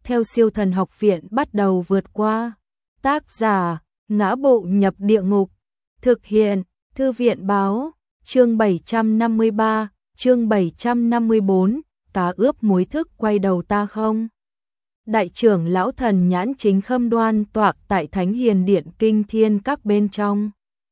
theo Siêu Thần Học Viện bắt đầu vượt qua. Tác giả: Ngã Bộ Nhập Địa Ngục. Thực hiện: Thư viện báo. Chương 753, chương 754, cá ướp muối thức quay đầu ta không. Đại trưởng lão Thần Nhãn chính khâm đoan tọa tại Thánh Hiền Điện Kinh Thiên Các bên trong.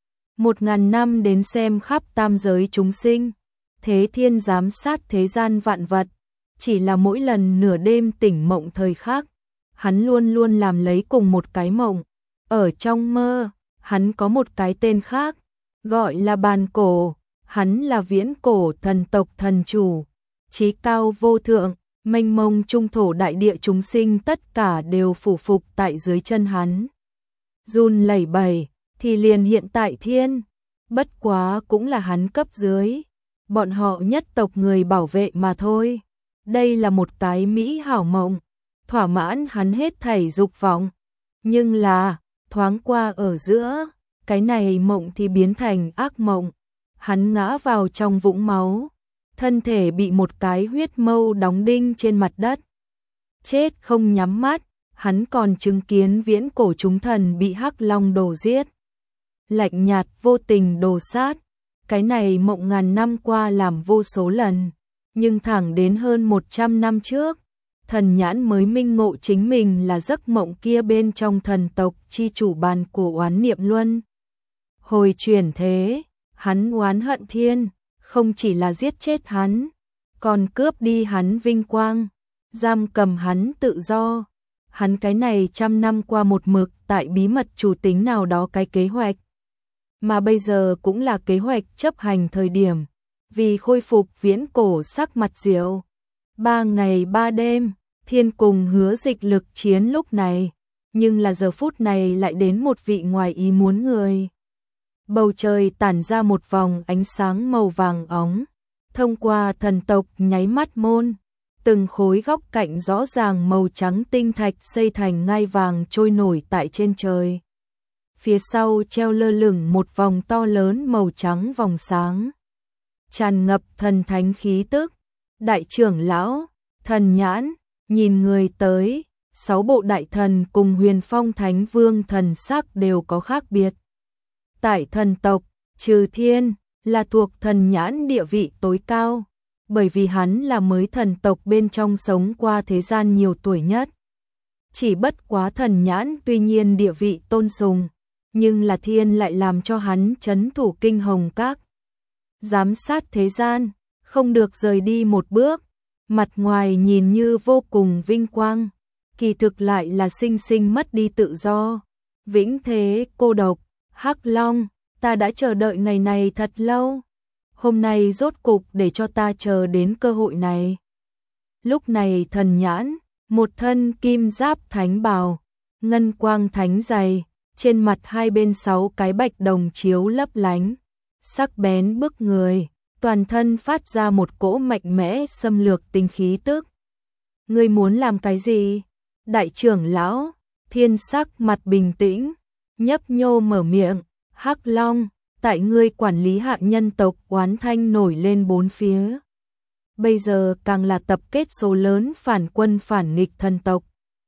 1000 năm đến xem khắp tam giới chúng sinh, Thế Thiên giám sát thế gian vạn vật, chỉ là mỗi lần nửa đêm tỉnh mộng thời khắc, hắn luôn luôn làm lấy cùng một cái mộng. Ở trong mơ, hắn có một cái tên khác, gọi là Bàn Cổ, hắn là viễn cổ thần tộc thần chủ, chí cao vô thượng, mênh mông trung thổ đại địa chúng sinh tất cả đều phủ phục tại dưới chân hắn. Run lẩy bẩy, thì liền hiện tại thiên, bất quá cũng là hắn cấp dưới, bọn họ nhất tộc người bảo vệ mà thôi. Đây là một cái mỹ hảo mộng, thỏa mãn hắn hết thảy dục vọng. Nhưng là, thoáng qua ở giữa, cái này mộng thì biến thành ác mộng. Hắn ngã vào trong vũng máu, thân thể bị một cái huyết mâu đóng đinh trên mặt đất. Chết không nhắm mắt, hắn còn chứng kiến viễn cổ chúng thần bị hắc long đồ giết. Lạnh nhạt vô tình đồ sát, cái này mộng ngàn năm qua làm vô số lần. Nhưng thẳng đến hơn 100 năm trước, Thần Nhãn mới minh ngộ chính mình là giấc mộng kia bên trong thần tộc chi chủ Bàn Cổ oán niệm luân. Hồi chuyển thế, hắn oán hận thiên, không chỉ là giết chết hắn, còn cướp đi hắn vinh quang, giam cầm hắn tự do. Hắn cái này trăm năm qua một mực tại bí mật chủ tính nào đó cái kế hoạch, mà bây giờ cũng là kế hoạch chấp hành thời điểm. Vì khôi phục viễn cổ sắc mặt diệu, 3 ngày 3 đêm, thiên cùng hứa dịch lực chiến lúc này, nhưng là giờ phút này lại đến một vị ngoài ý muốn người. Bầu trời tản ra một vòng ánh sáng màu vàng óng, thông qua thần tộc nháy mắt môn, từng khối góc cạnh rõ ràng màu trắng tinh thạch xây thành ngai vàng trôi nổi tại trên trời. Phía sau treo lơ lửng một vòng to lớn màu trắng vòng sáng, tràn ngập thần thánh khí tức. Đại trưởng lão Thần Nhãn nhìn người tới, 6 bộ đại thần cùng Huyền Phong Thánh Vương thần sắc đều có khác biệt. Tại thần tộc, trừ thiên là thuộc Thần Nhãn địa vị tối cao, bởi vì hắn là mới thần tộc bên trong sống qua thế gian nhiều tuổi nhất. Chỉ bất quá Thần Nhãn tuy nhiên địa vị tôn sùng, nhưng là thiên lại làm cho hắn trấn thủ Kinh Hồng Các, giám sát thế gian, không được rời đi một bước. Mặt ngoài nhìn như vô cùng vinh quang, kỳ thực lại là sinh sinh mất đi tự do. Vĩnh thế cô độc, Hắc Long, ta đã chờ đợi ngày này thật lâu. Hôm nay rốt cục để cho ta chờ đến cơ hội này. Lúc này Thần Nhãn, một thân kim giáp thánh bào, ngân quang thánh dày, trên mặt hai bên 6 cái bạch đồng chiếu lấp lánh, sắc bén bức người, toàn thân phát ra một cỗ mạnh mẽ xâm lược tinh khí tức. Ngươi muốn làm cái gì? Đại trưởng lão, thiên sắc mặt bình tĩnh, nhấp nhô mở miệng. Hắc Long, tại ngươi quản lý hạ nhân tộc oán thanh nổi lên bốn phía. Bây giờ càng là tập kết số lớn phản quân phản nghịch thần tộc,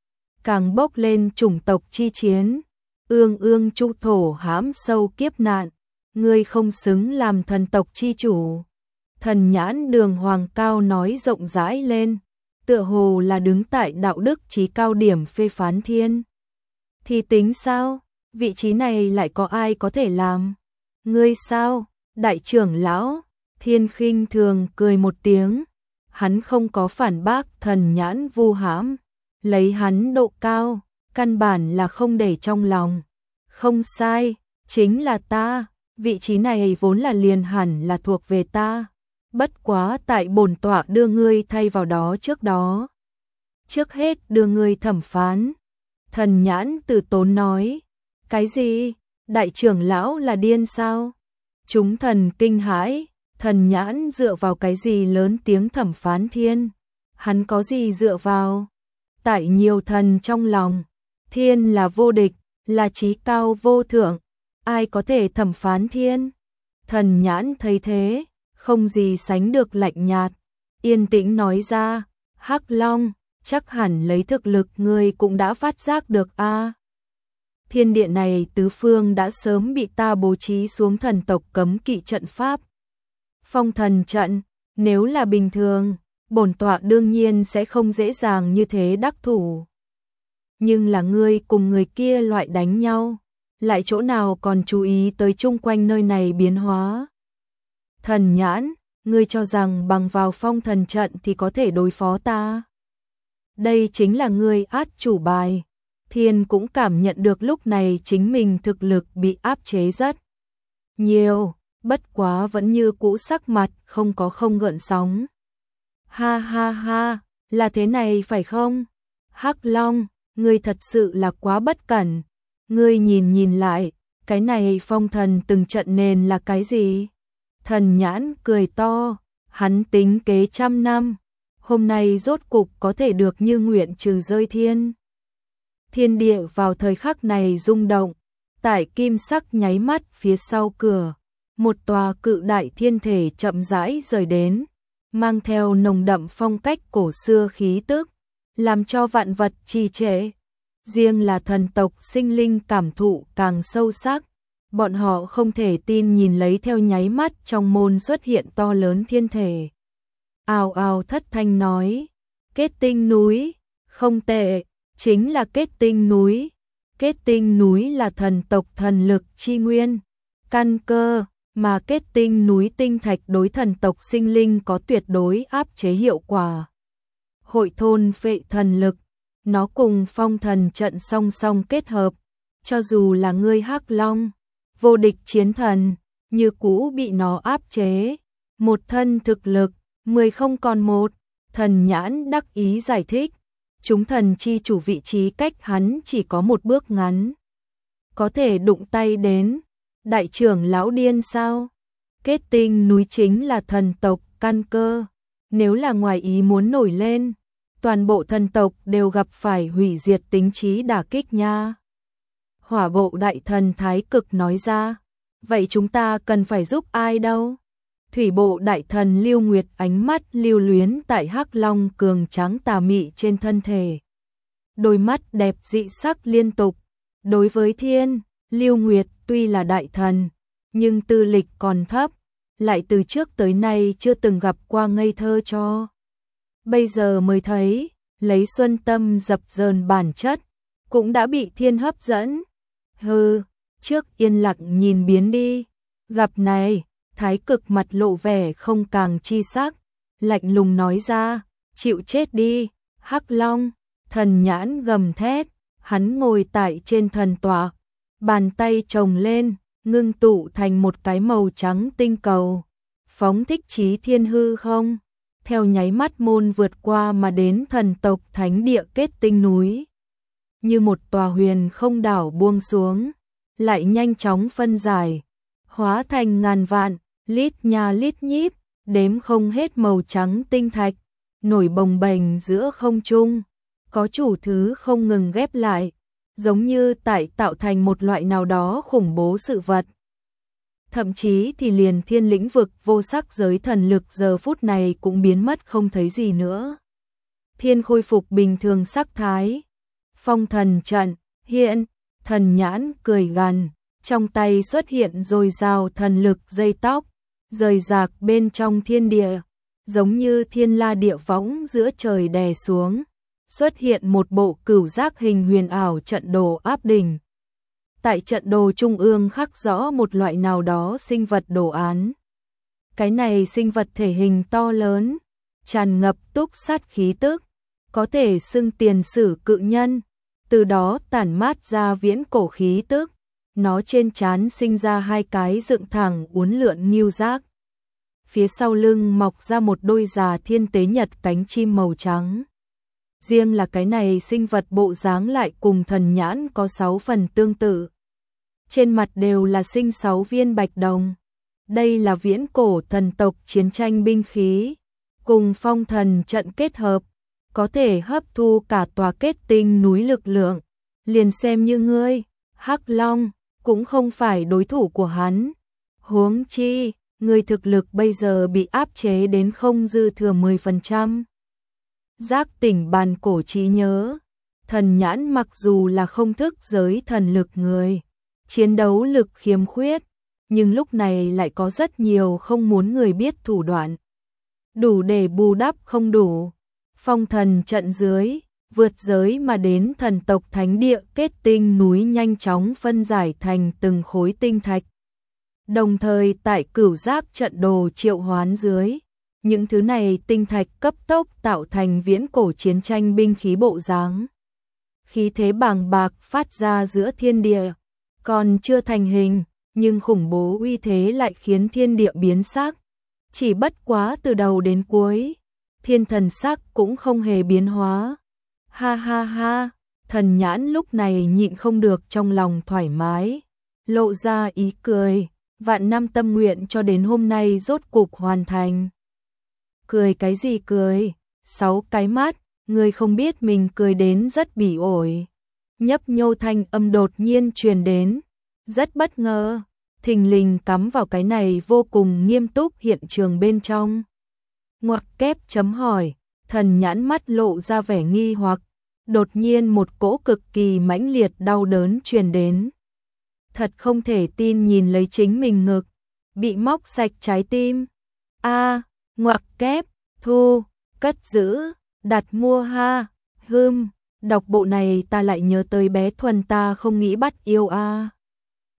càng bốc lên chủng tộc chi chiến, ương ương trụ thổ hãm sâu kiếp nạn. Ngươi không xứng làm thần tộc chi chủ. Thần Nhãn đường hoàng cao nói rộng rãi lên, tựa hồ là đứng tại đạo đức chí cao điểm phê phán thiên. Thì tính sao? Vị trí này lại có ai có thể làm? Ngươi sao? Đại trưởng lão, thiên khinh thường cười một tiếng. Hắn không có phản bác Thần Nhãn vu hãm, lấy hắn độ cao, căn bản là không để trong lòng. Không sai, chính là ta. Vị trí này vốn là liền hẳn là thuộc về ta, bất quá tại bổn tọa đưa ngươi thay vào đó trước đó. Trước hết đưa ngươi thẩm phán. Thần Nhãn từ tốn nói. Cái gì? Đại trưởng lão là điên sao? Chúng thần kinh hãi. Thần Nhãn dựa vào cái gì lớn tiếng thẩm phán thiên? Hắn có gì dựa vào? Tại nhiều thần trong lòng, thiên là vô địch, là chí cao vô thượng. Ai có thể thẩm phán thiên? Thần Nhãn thấy thế, không gì sánh được lạnh nhạt, yên tĩnh nói ra. Hắc Long, chắc hẳn lấy thực lực ngươi cũng đã phát giác được a. Thiên địa này tứ phương đã sớm bị ta bố trí xuống thần tộc cấm kỵ trận pháp. Phong thần trận, nếu là bình thường, bổn tọa đương nhiên sẽ không dễ dàng như thế đắc thủ. Nhưng là ngươi cùng người kia loại đánh nhau, lại chỗ nào còn chú ý tới chung quanh nơi này biến hóa. Thần nhãn, ngươi cho rằng bằng vào phong thần trận thì có thể đối phó ta. Đây chính là ngươi át chủ bài. Thiên cũng cảm nhận được lúc này chính mình thực lực bị áp chế rất nhiều, bất quá vẫn như cũ sắc mặt không gợn sóng. Ha ha ha, là thế này phải không? Hắc Long, ngươi thật sự là quá bất cẩn. Ngươi nhìn lại, cái này phong thần từng trận nền là cái gì? Thần nhãn cười to, hắn tính kế trăm năm, hôm nay rốt cục có thể được như nguyện trừ rơi thiên. Thiên địa vào thời khắc này rung động, tại kim sắc nháy mắt phía sau cửa, một tòa cự đại thiên thể chậm rãi rời đến, mang theo nồng đậm phong cách cổ xưa khí tức, làm cho vạn vật trì trệ. Riêng là thần tộc sinh linh cảm thụ càng sâu sắc, bọn họ không thể tin nhìn lấy theo nháy mắt trong môn xuất hiện to lớn thiên thể. Ào ào thất thanh nói, kết tinh núi, không tệ, chính là kết tinh núi. Kết tinh núi là thần tộc thần lực chi nguyên, căn cơ, mà kết tinh núi tinh thạch đối thần tộc sinh linh có tuyệt đối áp chế hiệu quả. Hội thôn phệ thần lực, nó cùng phong thần trận song song kết hợp, cho dù là ngươi Hắc Long, vô địch chiến thần, như cũ bị nó áp chế. Một thân thực lực, 10 không còn một, thần nhãn đắc ý giải thích. Chúng thần chi chủ vị trí cách hắn chỉ có một bước ngắn. Có thể đụng tay đến, đại trưởng lão điên sao? Kết tinh núi chính là thần tộc căn cơ, nếu là ngoài ý muốn nổi lên, toàn bộ thần tộc đều gặp phải hủy diệt tính trí đả kích nha. Hỏa bộ đại thần thái cực nói ra, vậy chúng ta cần phải giúp ai đâu? Thủy bộ đại thần Lưu Nguyệt ánh mắt lưu luyến tại Hắc Long cường tráng tà mị trên thân thể. Đôi mắt đẹp dị sắc liên tục. Đối với thiên, Lưu Nguyệt tuy là đại thần, nhưng tư lịch còn thấp, lại từ trước tới nay chưa từng gặp qua ngây thơ cho. Bây giờ mới thấy, lấy xuân tâm dập dờn bản chất, cũng đã bị thiên hấp dẫn. Hừ, trước yên lặng nhìn biến đi, gặp này. Thái cực mặt lộ vẻ không càng chi sắc, lạnh lùng nói ra, chịu chết đi, Hắc Long. Thần nhãn gầm thét, hắn ngồi tại trên thần tọa, bàn tay chồng lên, ngưng tụ thành một cái màu trắng tinh cầu, phóng thích chí thiên hư không, theo nháy mắt môn vượt qua mà đến thần tộc thánh địa kết tinh núi. Như một tòa huyền không đảo buông xuống, lại nhanh chóng phân giải, hóa thành ngàn vạn, lít nha lít nhít, đếm không hết màu trắng tinh thạch, nổi bồng bềnh giữa không trung, có chủ thứ không ngừng ghép lại, giống như tại tạo thành một loại nào đó khủng bố sự vật. Thậm chí thì liền thiên lĩnh vực vô sắc giới thần lực giờ phút này cũng biến mất không thấy gì nữa. Thiên khôi phục bình thường sắc thái. Phong thần trận, hiện, thần nhãn cười gằn, trong tay xuất hiện dồi dào thần lực dây tóc, rời rạc bên trong thiên địa, giống như thiên la địa võng giữa trời đè xuống, xuất hiện một bộ cửu giác hình huyền ảo trận đồ áp đỉnh. Tại trận đồ trung ương khắc rõ một loại nào đó sinh vật đồ án. Cái này sinh vật thể hình to lớn, tràn ngập túc sát khí tức, có thể xưng tiền sử cự nhân, từ đó tản mát ra viễn cổ khí tức. Nó trên trán sinh ra hai cái dựng thẳng uốn lượn nghiêu giác. Phía sau lưng mọc ra một đôi già thiên tế nhật cánh chim màu trắng. Riêng là cái này sinh vật bộ dáng lại cùng thần nhãn có 6 phần tương tự. Trên mặt đều là sinh 6 viên bạch đồng. Đây là viễn cổ thần tộc chiến tranh binh khí, cùng phong thần trận kết hợp, có thể hấp thu cả tòa kết tinh núi lực lượng. Liền xem như ngươi, Hắc Long, cũng không phải đối thủ của hắn. Huống chi, người thực lực bây giờ bị áp chế đến không dư thừa 10%. giác tỉnh bàn cổ trí nhớ. Thần nhãn mặc dù là không thức giới thần lực người, chiến đấu lực khiếm khuyết, nhưng lúc này lại có rất nhiều không muốn người biết thủ đoạn. Đủ để bù đắp không đủ. Phong thần trận dưới, vượt giới mà đến thần tộc thánh địa kết tinh núi nhanh chóng phân giải thành từng khối tinh thạch. Đồng thời tại cửu giác trận đồ triệu hoán dưới, những thứ này tinh thạch cấp tốc tạo thành viễn cổ chiến tranh binh khí bộ dáng. Khí thế bàng bạc phát ra giữa thiên địa, còn chưa thành hình, nhưng khủng bố uy thế lại khiến thiên địa biến sắc. Chỉ bất quá từ đầu đến cuối, thiên thần sắc cũng không hề biến hóa. Ha ha ha, thần nhãn lúc này nhịn không được trong lòng thoải mái, lộ ra ý cười, vạn năm tâm nguyện cho đến hôm nay rốt cục hoàn thành. Cười cái gì cười, 6 cái mắt, người không biết mình cười đến rất bỉ ổi. Nhấp nhô thanh âm đột nhiên truyền đến, rất bất ngờ, thình lình cắm vào cái này vô cùng nghiêm túc hiện trường bên trong. Ngoặc kép chấm hỏi, thần nhãn mắt lộ ra vẻ nghi hoặc, đột nhiên một cỗ cực kỳ mãnh liệt đau đớn truyền đến. Thật không thể tin nhìn lấy chính mình ngực, bị móc sạch trái tim. A, ngoặc kép, thu, cất giữ, đặt mua ha, đọc bộ này ta lại nhớ tới bé Thuần ta không nghĩ bắt yêu a.